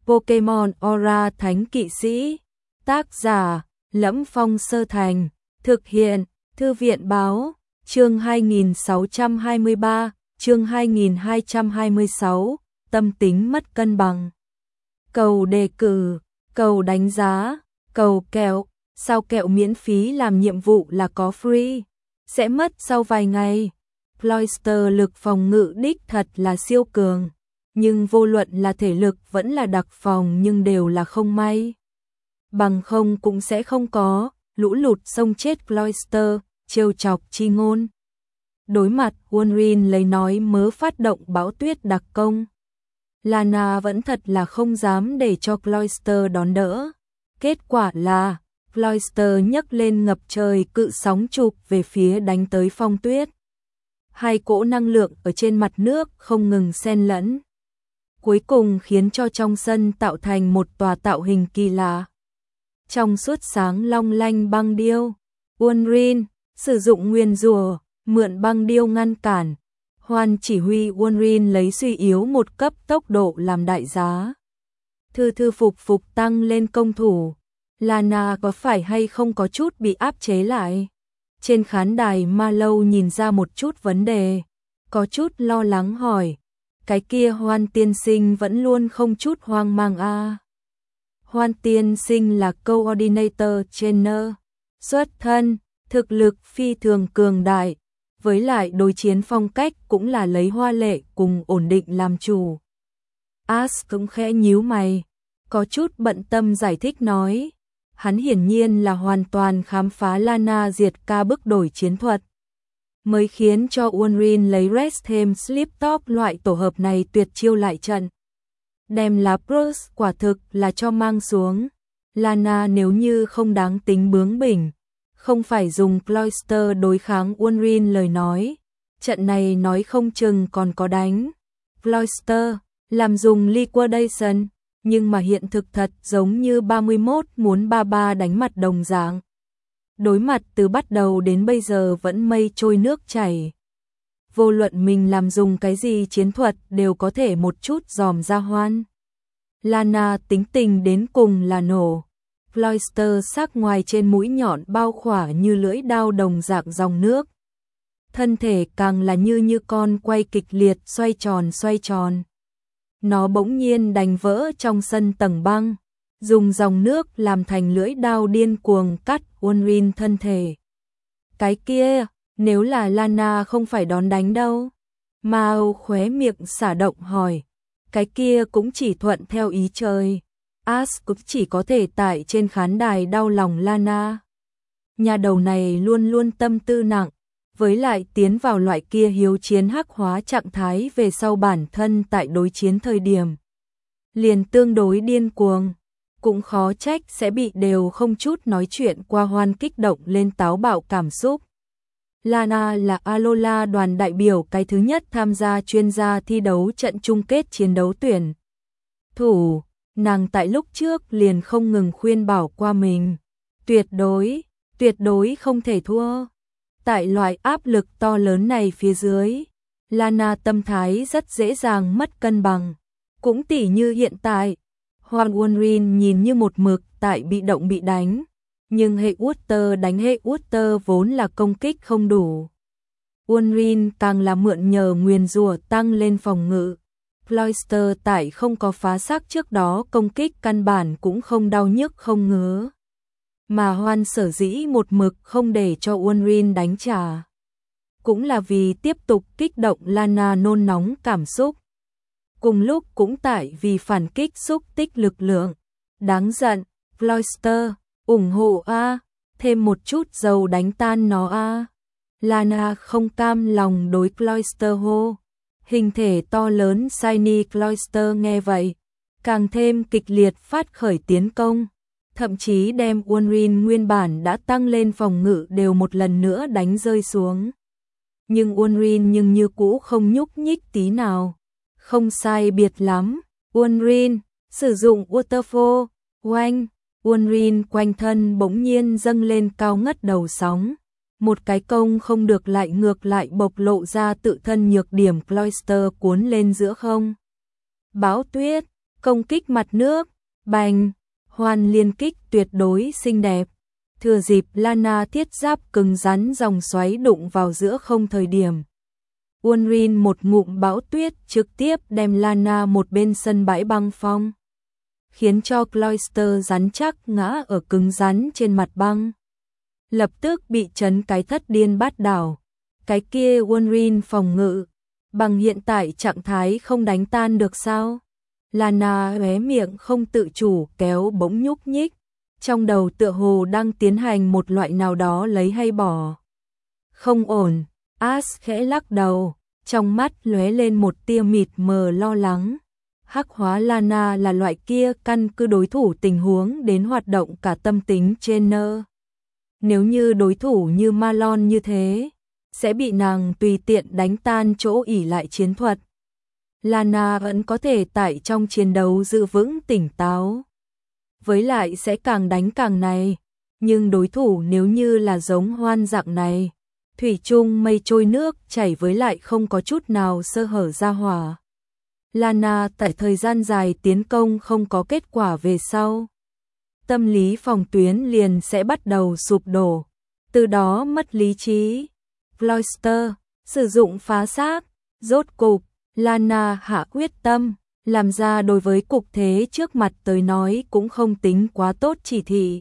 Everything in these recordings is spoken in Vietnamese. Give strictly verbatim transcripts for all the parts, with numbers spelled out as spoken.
Pokemon Aura Thánh Kỵ Sĩ. Tác giả: Lẫm Phong Sơ Thành. Thực hiện: Thư viện Báo. Chương hai nghìn sáu trăm hai mươi ba, chương hai nghìn hai trăm hai mươi sáu, tâm tính mất cân bằng. Cầu đề cử, cầu đánh giá, cầu kẹo, sao kẹo miễn phí làm nhiệm vụ là có free, sẽ mất sau vài ngày. Cloyster lực phòng ngự đích thật là siêu cường, nhưng vô luận là thể lực vẫn là đặc phòng nhưng đều là không may. Bằng không cũng sẽ không có lũ lụt sông chết Cloyster, trêu chọc chi ngôn. Đối mặt Wolverine lấy nói mớ phát động bão tuyết đặc công. Lana vẫn thật là không dám để cho Cloyster đón đỡ. Kết quả là Cloyster nhấc lên ngập trời cự sóng chụp về phía đánh tới Phong Tuyết. Hai cỗ năng lượng ở trên mặt nước không ngừng xen lẫn, cuối cùng khiến cho trong sân tạo thành một tòa tạo hình kỳ lạ. Trong suốt sáng long lanh băng điêu, Wolverine sử dụng nguyên rùa, mượn băng điêu ngăn cản. Hoan chỉ huy Wolverine lấy suy yếu một cấp tốc độ làm đại giá. Thư thư phục phục tăng lên công thủ. Lana có phải hay không có chút bị áp chế lại? Trên khán đài Marlowe nhìn ra một chút vấn đề, có chút lo lắng hỏi. Cái kia Hoan tiên sinh vẫn luôn không chút hoang mang a. À. Hoan tiên sinh là coordinator trainer, xuất thân, thực lực phi thường cường đại, với lại đối chiến phong cách cũng là lấy hoa lệ cùng ổn định làm chủ. Ash cũng khẽ nhíu mày, có chút bận tâm giải thích nói. Hắn hiển nhiên là hoàn toàn khám phá Lana diệt ca bức đổi chiến thuật, mới khiến cho Wolverine lấy Rest thêm Slip Top loại tổ hợp này tuyệt chiêu lại trận. Đem lá Bruce quả thực là cho mang xuống. Lana nếu như không đáng tính bướng bỉnh, không phải dùng Cloyster đối kháng Wolverine lời nói, trận này nói không chừng còn có đánh. Cloyster làm dùng liquidation, nhưng mà hiện thực thật giống như ba mươi mốt muốn ba mươi ba đánh mặt đồng dạng. Đối mặt từ bắt đầu đến bây giờ vẫn mây trôi nước chảy. Vô luận mình làm dùng cái gì chiến thuật đều có thể một chút dòm ra Hoan. Lana tính tình đến cùng là nổ. Cloyster sắc ngoài trên mũi nhọn bao khỏa như lưỡi dao đồng dạng dòng nước. Thân thể càng là như như con quay kịch liệt xoay tròn xoay tròn. Nó bỗng nhiên đánh vỡ trong sân tầng băng, dùng dòng nước làm thành lưỡi dao điên cuồng cắt Wolverine thân thể. Cái kia, nếu là Lana không phải đón đánh đâu? Mao khóe miệng xả động hỏi. Cái kia cũng chỉ thuận theo ý trời. Ash cũng chỉ có thể tại trên khán đài đau lòng Lana. Nhà đầu này luôn luôn tâm tư nặng, với lại tiến vào loại kia hiếu chiến hắc hóa trạng thái về sau bản thân tại đối chiến thời điểm liền tương đối điên cuồng, cũng khó trách sẽ bị đều không chút nói chuyện qua Hoan kích động lên táo bạo cảm xúc. Lana là Alola đoàn đại biểu cái thứ nhất tham gia chuyên gia thi đấu trận chung kết chiến đấu tuyển thủ, nàng tại lúc trước liền không ngừng khuyên bảo qua mình, tuyệt đối, tuyệt đối không thể thua. Tại loại áp lực to lớn này phía dưới, Lana tâm thái rất dễ dàng mất cân bằng. Cũng tỉ như hiện tại, Hoan Wolverine nhìn như một mực tại bị động bị đánh, nhưng hệ Water đánh hệ Water vốn là công kích không đủ. Wolverine càng là mượn nhờ nguyền rủa tăng lên phòng ngự. Cloyster tại không có phá xác trước đó công kích căn bản cũng không đau nhức không ngứa. Mà Hoan sở dĩ một mực không để cho Wolverine đánh trả, cũng là vì tiếp tục kích động Lana nôn nóng cảm xúc. Cùng lúc cũng tại vì phản kích xúc tích lực lượng. Đáng giận, Cloyster, ủng hộ a, thêm một chút dầu đánh tan nó a. Lana không cam lòng đối Cloyster hô. Hình thể to lớn Shiny Cloyster nghe vậy, càng thêm kịch liệt phát khởi tiến công. Thậm chí đem Wolverine nguyên bản đã tăng lên phòng ngự đều một lần nữa đánh rơi xuống. Nhưng Wolverine nhưng như cũ không nhúc nhích tí nào. Không sai biệt lắm, Wolverine sử dụng Waterfall, oanh, Wolverine quanh thân bỗng nhiên dâng lên cao ngất đầu sóng. Một cái công không được lại ngược lại bộc lộ ra tự thân nhược điểm Cloyster cuốn lên giữa không. Bão tuyết, Công kích mặt nước, bành, Hoan liên kích tuyệt đối xinh đẹp. Thừa dịp Lana thiết giáp cứng rắn dòng xoáy đụng vào giữa không thời điểm. Unrin một ngụm bão tuyết trực tiếp đem Lana một bên sân bãi băng phong, khiến cho Cloyster rắn chắc ngã ở cứng rắn trên mặt băng. Lập tức bị chấn cái thất điên bát đảo. Cái kia Unrin phòng ngự, bằng hiện tại trạng thái không đánh tan được sao? Lana hé miệng không tự chủ kéo bỗng nhúc nhích, trong đầu tựa hồ đang tiến hành một loại nào đó lấy hay bỏ. Không ổn, Ash khẽ lắc đầu, trong mắt lóe lên một tia mịt mờ lo lắng. Hắc hóa Lana là loại kia căn cứ đối thủ tình huống đến hoạt động cả tâm tính trainer. Nếu như đối thủ như Malon như thế, sẽ bị nàng tùy tiện đánh tan chỗ ỉ lại chiến thuật. Lana vẫn có thể tại trong chiến đấu giữ vững tỉnh táo. Với lại sẽ càng đánh càng này, nhưng đối thủ nếu như là giống Hoan dạng này, thủy chung mây trôi nước chảy với lại không có chút nào sơ hở ra hỏa. Lana tại thời gian dài tiến công không có kết quả về sau, tâm lý phòng tuyến liền sẽ bắt đầu sụp đổ, từ đó mất lý trí. Cloyster sử dụng phá xác, rốt cục Lana hạ quyết tâm, làm ra đối với cục thế trước mặt tới nói cũng không tính quá tốt chỉ thị.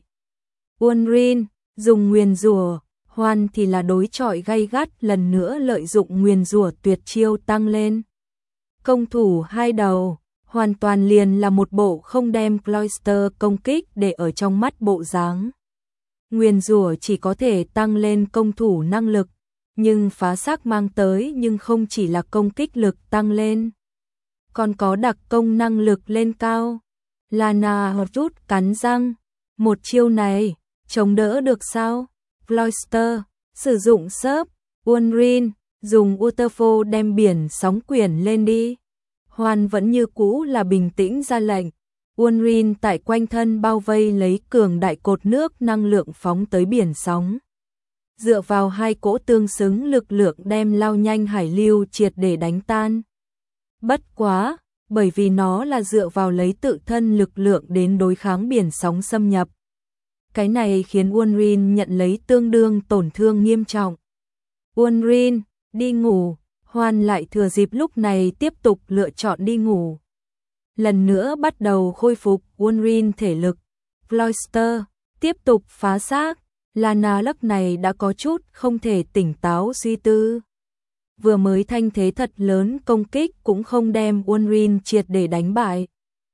Unrin dùng nguyền rủa, Hoan thì là đối chọi gay gắt lần nữa lợi dụng nguyền rủa tuyệt chiêu tăng lên. Công thủ hai đầu, hoàn toàn liền là một bộ không đem Cloyster công kích để ở trong mắt bộ dáng. Nguyền rủa chỉ có thể tăng lên công thủ năng lực, nhưng phá xác mang tới nhưng không chỉ là công kích lực tăng lên, còn có đặc công năng lực lên cao. Lana hợp rút cắn răng, một chiêu này, chống đỡ được sao? Cloyster sử dụng sớp, Unrin dùng waterfall đem biển sóng quyển lên đi. Hoan vẫn như cũ là bình tĩnh ra lệnh. Unrin tại quanh thân bao vây lấy cường đại cột nước năng lượng phóng tới biển sóng. Dựa vào hai cỗ tương xứng lực lượng đem lao nhanh hải lưu triệt để đánh tan. Bất quá, bởi vì nó là dựa vào lấy tự thân lực lượng đến đối kháng biển sóng xâm nhập. Cái này khiến Unrin nhận lấy tương đương tổn thương nghiêm trọng. Unrin, đi ngủ. Hoan lại thừa dịp lúc này tiếp tục lựa chọn đi ngủ. Lần nữa bắt đầu khôi phục Unrin thể lực. Cloyster tiếp tục phá xác. Lana lúc này đã có chút không thể tỉnh táo suy tư. Vừa mới thanh thế thật lớn công kích cũng không đem Unrin triệt để đánh bại.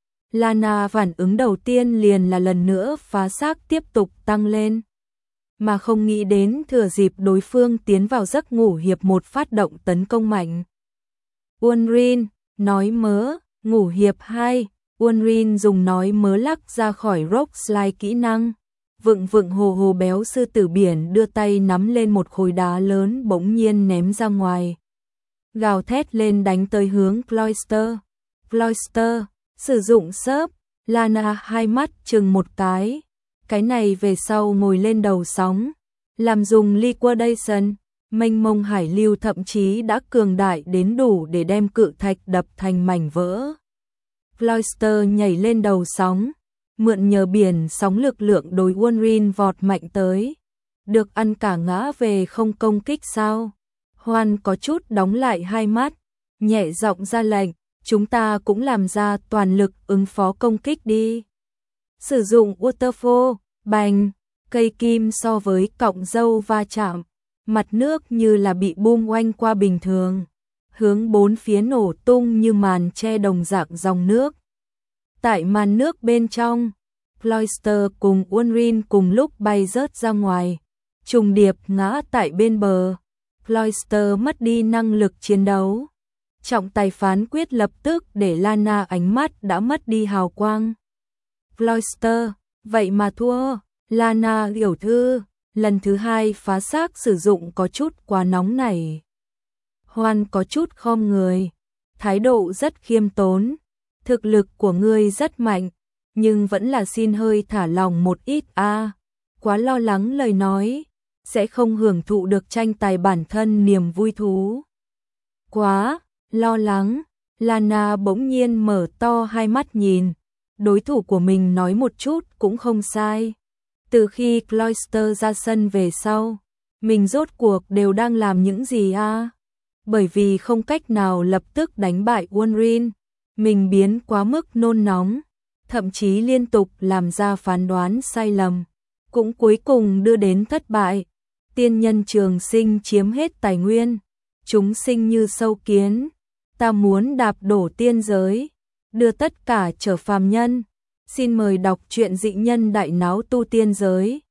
Lana phản ứng đầu tiên liền là lần nữa phá xác tiếp tục tăng lên. Mà không nghĩ đến thừa dịp đối phương tiến vào giấc ngủ hiệp một phát động tấn công mạnh. Unrin, nói mớ, ngủ hiệp hai, Unrin dùng nói mớ lắc ra khỏi rock slide kỹ năng. Vựng vựng hồ hồ béo sư tử biển đưa tay nắm lên một khối đá lớn bỗng nhiên ném ra ngoài. Gào thét lên đánh tới hướng Cloyster. Cloyster, sử dụng sớp, Lana hai mắt chừng một cái. Cái này về sau ngồi lên đầu sóng, làm dùng liquidation, mênh mông hải lưu thậm chí đã cường đại đến đủ để đem cự thạch đập thành mảnh vỡ. Cloyster nhảy lên đầu sóng, mượn nhờ biển sóng lực lượng đối Unrin vọt mạnh tới. Được ăn cả ngã về không công kích sao? Hoan có chút đóng lại hai mắt, nhẹ giọng ra lệnh, chúng ta cũng làm ra toàn lực ứng phó công kích đi. Sử dụng waterfall, bành, cây kim so với cọng dâu va chạm, mặt nước như là bị bung oanh qua bình thường, hướng bốn phía nổ tung như màn che đồng dạng dòng nước. Tại màn nước bên trong, Cloyster cùng Unrin cùng lúc bay rớt ra ngoài, trùng điệp ngã tại bên bờ. Cloyster mất đi năng lực chiến đấu. Trọng tài phán quyết lập tức để Lana ánh mắt đã mất đi hào quang. Cloyster, vậy mà thua. Lana hiểu thư, lần thứ hai phá xác sử dụng có chút quá nóng này. Hoan có chút khom người, thái độ rất khiêm tốn. Thực lực của ngươi rất mạnh, nhưng vẫn là xin hơi thả lòng một ít a. À, quá lo lắng lời nói, sẽ không hưởng thụ được tranh tài bản thân niềm vui thú. Quá lo lắng, Lana bỗng nhiên mở to hai mắt nhìn, đối thủ của mình nói một chút cũng không sai. Từ khi Cloyster ra sân về sau, mình rốt cuộc đều đang làm những gì à? Bởi vì không cách nào lập tức đánh bại Wolverine, mình biến quá mức nôn nóng, thậm chí liên tục làm ra phán đoán sai lầm, cũng cuối cùng đưa đến thất bại. Tiên nhân trường sinh chiếm hết tài nguyên, chúng sinh như sâu kiến, ta muốn đạp đổ tiên giới, đưa tất cả trở phàm nhân. Xin mời đọc truyện Dị Nhân Đại Náo Tu Tiên Giới.